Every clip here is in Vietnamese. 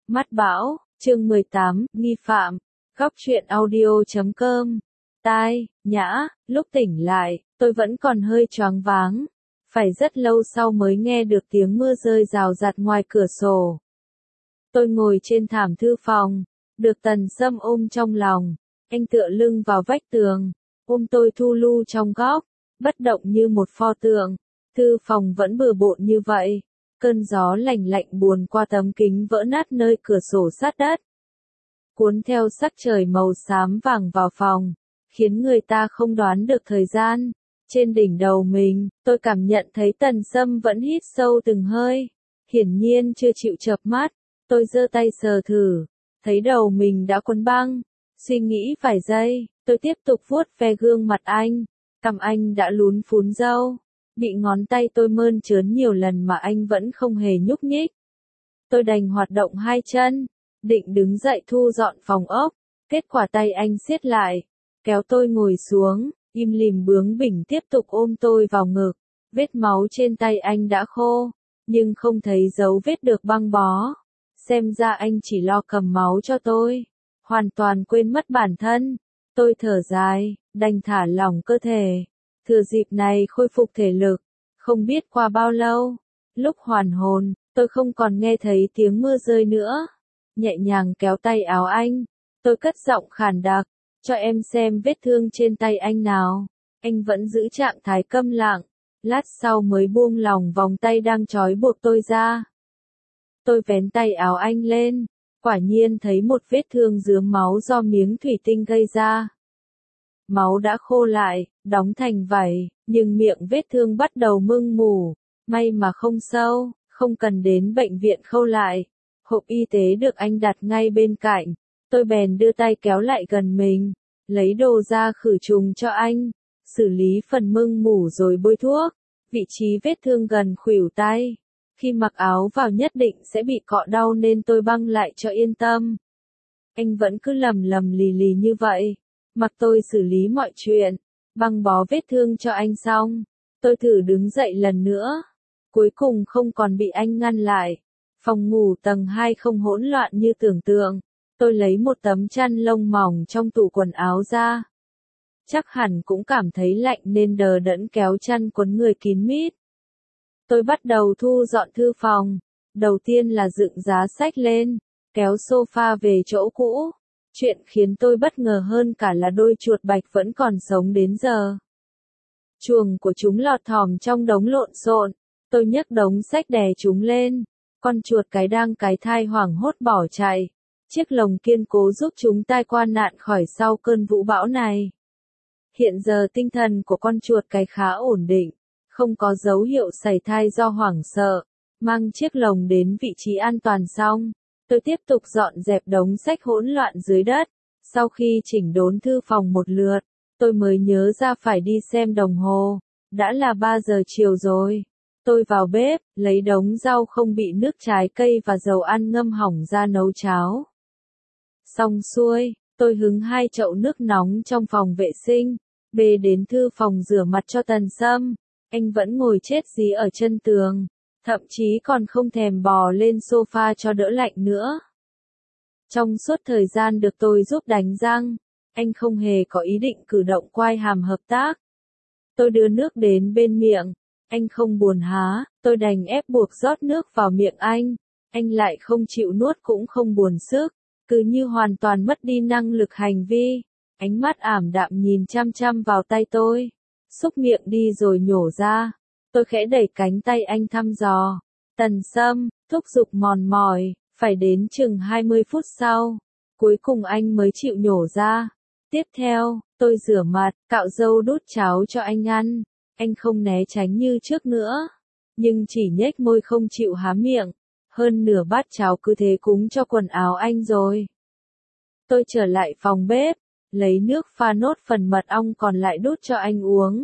Mắt bão, chương 18, nghi phạm, góc truyện audio.com. Tai, Nhã, lúc tỉnh lại, tôi vẫn còn hơi choáng váng. Phải rất lâu sau mới nghe được tiếng mưa rơi rào rạt ngoài cửa sổ. Tôi ngồi trên thảm thư phòng, được Tần Sâm ôm trong lòng. Anh tựa lưng vào vách tường, ôm tôi thu lu trong góc, bất động như một pho tượng. Thư phòng vẫn bừa bộn như vậy. Cơn gió lạnh lạnh buồn qua tấm kính vỡ nát nơi cửa sổ sát đất, cuốn theo sắc trời màu xám vàng vào phòng, khiến người ta không đoán được thời gian. Trên đỉnh đầu mình, tôi cảm nhận thấy Tần Sâm vẫn hít sâu từng hơi, hiển nhiên chưa chịu chợp mắt. Tôi giơ tay sờ thử, thấy đầu mình đã quấn băng. Suy nghĩ vài giây, tôi tiếp tục vuốt ve gương mặt anh, cằm anh đã lún phún râu. Bị ngón tay tôi mơn trớn nhiều lần mà anh vẫn không hề nhúc nhích. Tôi đành hoạt động hai chân, định đứng dậy thu dọn phòng ốc. Kết quả tay anh siết lại, kéo tôi ngồi xuống, im lìm bướng bỉnh tiếp tục ôm tôi vào ngực. Vết máu trên tay anh đã khô, nhưng không thấy dấu vết được băng bó. Xem ra anh chỉ lo cầm máu cho tôi, hoàn toàn quên mất bản thân. Tôi thở dài, đành thả lỏng cơ thể. Thừa dịp này khôi phục thể lực, không biết qua bao lâu, lúc hoàn hồn, tôi không còn nghe thấy tiếng mưa rơi nữa. Nhẹ nhàng kéo tay áo anh, tôi cất giọng khàn đặc, cho em xem vết thương trên tay anh nào. Anh vẫn giữ trạng thái câm lặng, lát sau mới buông lỏng vòng tay đang trói buộc tôi ra. Tôi vén tay áo anh lên, quả nhiên thấy một vết thương rướm máu do miếng thủy tinh gây ra. Máu đã khô lại, đóng thành vảy, nhưng miệng vết thương bắt đầu mưng mủ. May mà không sâu, không cần đến bệnh viện khâu lại. Hộp y tế được anh đặt ngay bên cạnh. Tôi bèn đưa tay kéo lại gần mình, lấy đồ ra khử trùng cho anh, xử lý phần mưng mủ rồi bôi thuốc. Vị trí vết thương gần khuỷu tay. Khi mặc áo vào nhất định sẽ bị cọ đau nên tôi băng lại cho yên tâm. Anh vẫn cứ lầm lầm lì lì như vậy. Mặc tôi xử lý mọi chuyện, băng bó vết thương cho anh xong, tôi thử đứng dậy lần nữa. Cuối cùng không còn bị anh ngăn lại. Phòng ngủ tầng 2 không hỗn loạn như tưởng tượng. Tôi lấy một tấm chăn lông mỏng trong tủ quần áo ra. Chắc hẳn cũng cảm thấy lạnh nên đờ đẫn kéo chăn quấn người kín mít. Tôi bắt đầu thu dọn thư phòng. Đầu tiên là dựng giá sách lên, kéo sofa về chỗ cũ. Chuyện khiến tôi bất ngờ hơn cả là đôi chuột bạch vẫn còn sống đến giờ. Chuồng của chúng lọt thỏm trong đống lộn xộn. Tôi nhấc đống sách đè chúng lên. Con chuột cái đang cái thai hoảng hốt bỏ chạy. Chiếc lồng kiên cố giúp chúng tai qua nạn khỏi sau cơn vũ bão này. Hiện giờ tinh thần của con chuột cái khá ổn định. Không có dấu hiệu sảy thai do hoảng sợ. Mang chiếc lồng đến vị trí an toàn xong, tôi tiếp tục dọn dẹp đống sách hỗn loạn dưới đất. Sau khi chỉnh đốn thư phòng một lượt, tôi mới nhớ ra phải đi xem đồng hồ. Đã là 3 giờ chiều rồi. Tôi vào bếp, lấy đống rau không bị nước trái cây và dầu ăn ngâm hỏng ra nấu cháo. Xong xuôi, tôi hứng 2 chậu nước nóng trong phòng vệ sinh, bê đến thư phòng rửa mặt cho Tần Sâm. Anh vẫn ngồi chết dí ở chân tường, thậm chí còn không thèm bò lên sofa cho đỡ lạnh nữa. Trong suốt thời gian được tôi giúp đánh răng, anh không hề có ý định cử động quai hàm hợp tác. Tôi đưa nước đến bên miệng, anh không buồn há, tôi đành ép buộc rót nước vào miệng anh. Anh lại không chịu nuốt cũng không buồn sức, cứ như hoàn toàn mất đi năng lực hành vi. Ánh mắt ảm đạm nhìn chăm chăm vào tay tôi, xúc miệng đi rồi nhổ ra. Tôi khẽ đẩy cánh tay anh thăm dò. Tần Sâm, thúc giục mòn mỏi, phải đến chừng 20 phút sau. Cuối cùng anh mới chịu nhổ ra. Tiếp theo, tôi rửa mặt, cạo râu đút cháo cho anh ăn. Anh không né tránh như trước nữa, nhưng chỉ nhếch môi không chịu há miệng. Hơn nửa bát cháo cứ thế cúng cho quần áo anh rồi. Tôi trở lại phòng bếp, lấy nước pha nốt phần mật ong còn lại đút cho anh uống.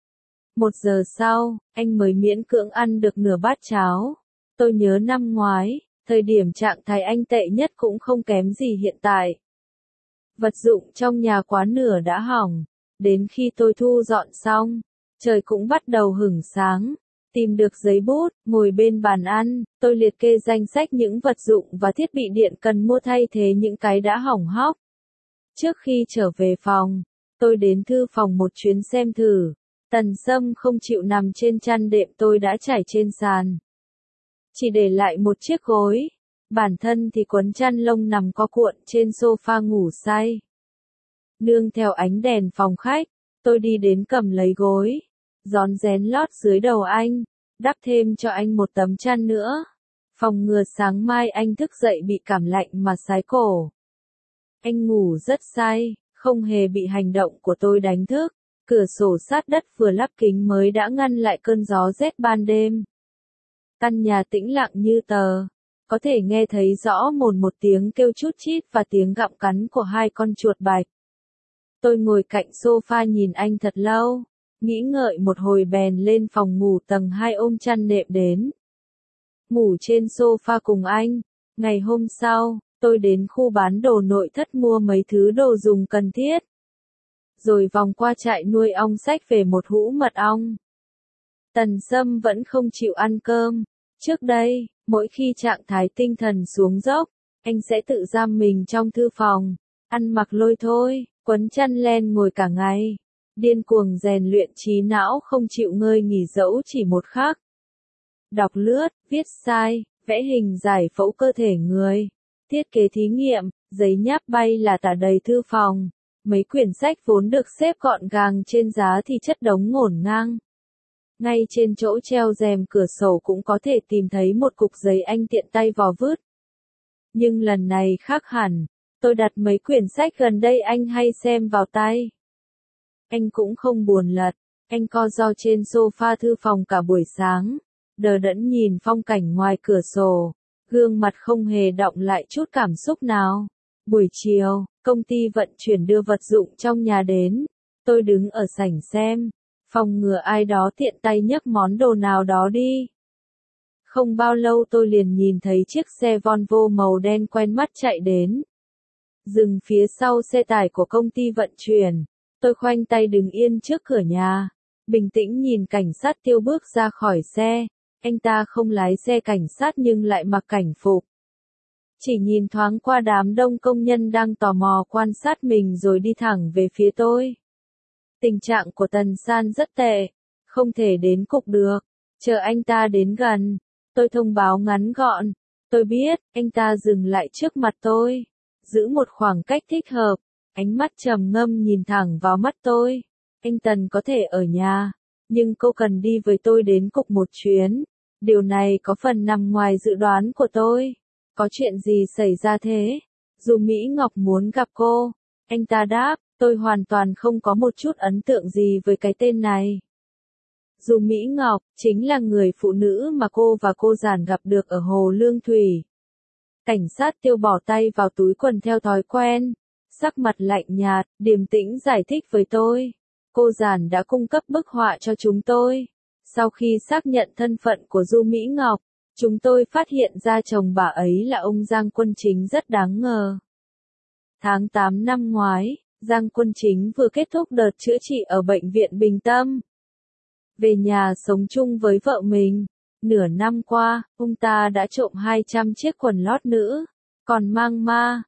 1 giờ sau, anh mới miễn cưỡng ăn được nửa bát cháo. Tôi nhớ năm ngoái, thời điểm trạng thái anh tệ nhất cũng không kém gì hiện tại. Vật dụng trong nhà quá nửa đã hỏng. Đến khi tôi thu dọn xong, trời cũng bắt đầu hửng sáng. Tìm được giấy bút, ngồi bên bàn ăn, tôi liệt kê danh sách những vật dụng và thiết bị điện cần mua thay thế những cái đã hỏng hóc. Trước khi trở về phòng, tôi đến thư phòng một chuyến xem thử. Tần Sâm không chịu nằm trên chăn đệm tôi đã trải trên sàn. Chỉ để lại một chiếc gối. Bản thân thì quấn chăn lông nằm co cuộn trên sofa ngủ say. Nương theo ánh đèn phòng khách, tôi đi đến cầm lấy gối. Rón rén lót dưới đầu anh, đắp thêm cho anh một tấm chăn nữa. Phòng ngừa sáng mai anh thức dậy bị cảm lạnh mà sái cổ. Anh ngủ rất say, không hề bị hành động của tôi đánh thức. Cửa sổ sát đất vừa lắp kính mới đã ngăn lại cơn gió rét ban đêm. Căn nhà tĩnh lặng như tờ. Có thể nghe thấy rõ một tiếng kêu chút chít và tiếng gặm cắn của hai con chuột bạch. Tôi ngồi cạnh sofa nhìn anh thật lâu. Nghĩ ngợi một hồi bèn lên phòng ngủ tầng 2 ôm chăn nệm đến. Ngủ trên sofa cùng anh. Ngày hôm sau, tôi đến khu bán đồ nội thất mua mấy thứ đồ dùng cần thiết. Rồi vòng qua trại nuôi ong xách về một hũ mật ong. Tần Sâm vẫn không chịu ăn cơm. Trước đây, mỗi khi trạng thái tinh thần xuống dốc, anh sẽ tự giam mình trong thư phòng, ăn mặc lôi thôi, quấn chăn len ngồi cả ngày. Điên cuồng rèn luyện trí não không chịu ngơi nghỉ dẫu chỉ một khắc. Đọc lướt, viết sai, vẽ hình giải phẫu cơ thể người, thiết kế thí nghiệm, giấy nháp bay là tả đầy thư phòng. Mấy quyển sách vốn được xếp gọn gàng trên giá thì chất đống ngổn ngang. Ngay trên chỗ treo rèm cửa sổ cũng có thể tìm thấy một cục giấy anh tiện tay vò vứt. Nhưng lần này khác hẳn, tôi đặt mấy quyển sách gần đây anh hay xem vào tay. Anh cũng không buồn lật, anh co ro trên sofa thư phòng cả buổi sáng, đờ đẫn nhìn phong cảnh ngoài cửa sổ, gương mặt không hề đọng lại chút cảm xúc nào. Buổi chiều, công ty vận chuyển đưa vật dụng trong nhà đến, tôi đứng ở sảnh xem, phòng ngừa ai đó tiện tay nhấc món đồ nào đó đi. Không bao lâu tôi liền nhìn thấy chiếc xe Volvo màu đen quen mắt chạy đến. Dừng phía sau xe tải của công ty vận chuyển, tôi khoanh tay đứng yên trước cửa nhà, bình tĩnh nhìn cảnh sát Tiêu bước ra khỏi xe. Anh ta không lái xe cảnh sát nhưng lại mặc cảnh phục. Chỉ nhìn thoáng qua đám đông công nhân đang tò mò quan sát mình rồi đi thẳng về phía tôi. Tình trạng của Tần San rất tệ, không thể đến cục được. Chờ anh ta đến gần, tôi thông báo ngắn gọn. Tôi biết, anh ta dừng lại trước mặt tôi, giữ một khoảng cách thích hợp, ánh mắt trầm ngâm nhìn thẳng vào mắt tôi. Anh Tần có thể ở nhà, nhưng cô cần đi với tôi đến cục một chuyến. Điều này có phần nằm ngoài dự đoán của tôi. Có chuyện gì xảy ra thế? Dù Mỹ Ngọc muốn gặp cô. Anh ta đáp, tôi hoàn toàn không có một chút ấn tượng gì với cái tên này. Dù Mỹ Ngọc, chính là người phụ nữ mà cô và cô Giản gặp được ở Hồ Lương Thủy. Cảnh sát Tiêu bỏ tay vào túi quần theo thói quen. Sắc mặt lạnh nhạt, điềm tĩnh giải thích với tôi. Cô Giản đã cung cấp bức họa cho chúng tôi. Sau khi xác nhận thân phận của Du Mỹ Ngọc, chúng tôi phát hiện ra chồng bà ấy là ông Giang Quân Chính rất đáng ngờ. Tháng 8 năm ngoái, Giang Quân Chính vừa kết thúc đợt chữa trị ở bệnh viện Bình Tâm. Về nhà sống chung với vợ mình, nửa năm qua, ông ta đã trộm 200 chiếc quần lót nữ, còn mang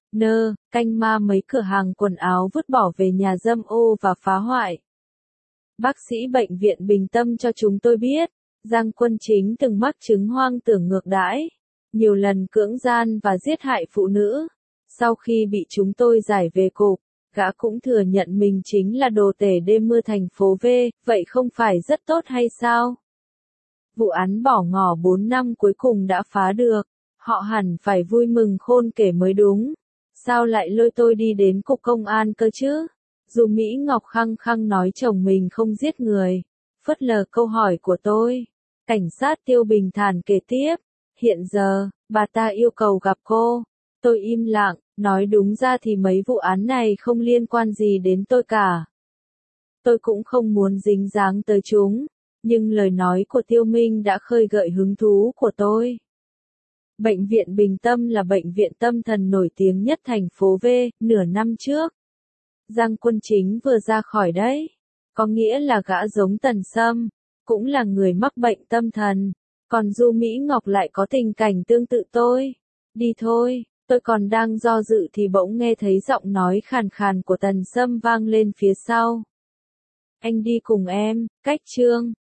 canh ma mấy cửa hàng quần áo vứt bỏ về nhà dâm ô và phá hoại. Bác sĩ bệnh viện Bình Tâm cho chúng tôi biết, Giang Quân Chính từng mắc chứng hoang tưởng ngược đãi, nhiều lần cưỡng gian và giết hại phụ nữ. Sau khi bị chúng tôi giải về cục, gã cũng thừa nhận mình chính là đồ tể đêm mưa thành phố V, vậy không phải rất tốt hay sao? Vụ án bỏ ngỏ 4 năm cuối cùng đã phá được, họ hẳn phải vui mừng khôn kể mới đúng. Sao lại lôi tôi đi đến cục công an cơ chứ? Dù Mỹ Ngọc khăng khăng nói chồng mình không giết người, phớt lờ câu hỏi của tôi. Cảnh sát Tiêu bình thản kể tiếp, hiện giờ, bà ta yêu cầu gặp cô. Tôi im lặng, nói đúng ra thì mấy vụ án này không liên quan gì đến tôi cả. Tôi cũng không muốn dính dáng tới chúng, nhưng lời nói của Tiêu Minh đã khơi gợi hứng thú của tôi. Bệnh viện Bình Tâm là bệnh viện tâm thần nổi tiếng nhất thành phố V, nửa năm trước. Giang Quân Chính vừa ra khỏi đấy, có nghĩa là gã giống Tần Sâm, cũng là người mắc bệnh tâm thần. Còn Du Mỹ Ngọc lại có tình cảnh tương tự tôi. Đi thôi, tôi còn đang do dự thì bỗng nghe thấy giọng nói khàn khàn của Tần Sâm vang lên phía sau. Anh đi cùng em, Cách Trương.